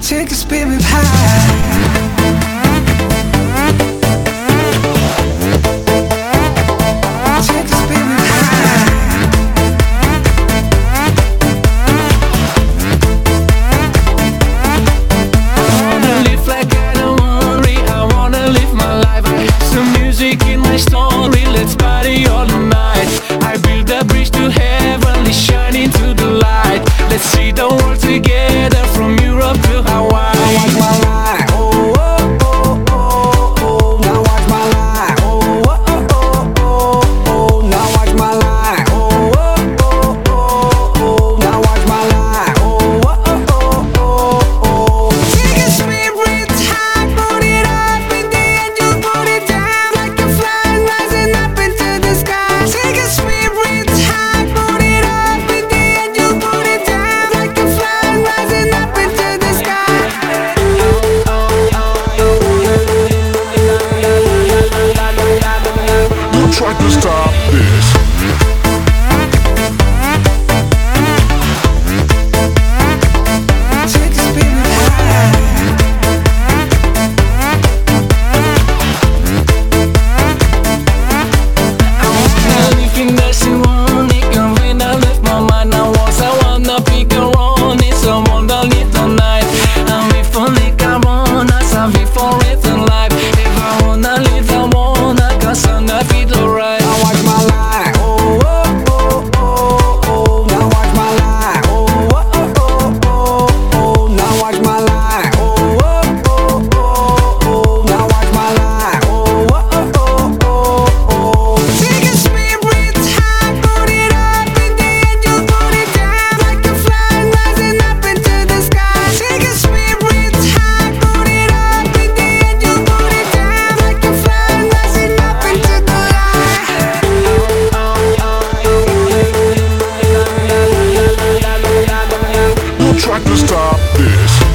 Take a spirit high. Story, let's party all night. I build a bridge to heaven, shining to the light. Let's see the world together from Europe to Hawaii. Now watch my life, oh, oh, oh, oh, oh. Now watch my life, oh, oh, oh, oh, oh. Now watch my life, oh, oh, oh, oh, oh. Now watch my life, oh, oh, oh, oh, oh. Take a spirit high, put it up in the end, you put it down like a fly rising up into the sky. Take a spirit high, put it up in the end, you put it down like a fly rising up into the sky. You tried to stop this. Take a spirit high. Anything that's in one, it can when I left my mind. I wanna pick a run, it's a wonder little night. And if only I wanna have it for it in life. If I wanna live, I wanna, cause I'm not feel alright. Now watch my life, oh, oh, oh, oh, oh. Now watch my life, oh, oh, oh, oh, oh. Now watch my life, oh, oh, oh, oh, oh. Now watch my life, oh, oh, oh, oh, oh. Take a spirit high, put it up in the end, you put it down like a fly rising up into the sky. Take a spirit high, put it up in the end, you put it down like a fly rising up into the You tried to stop this.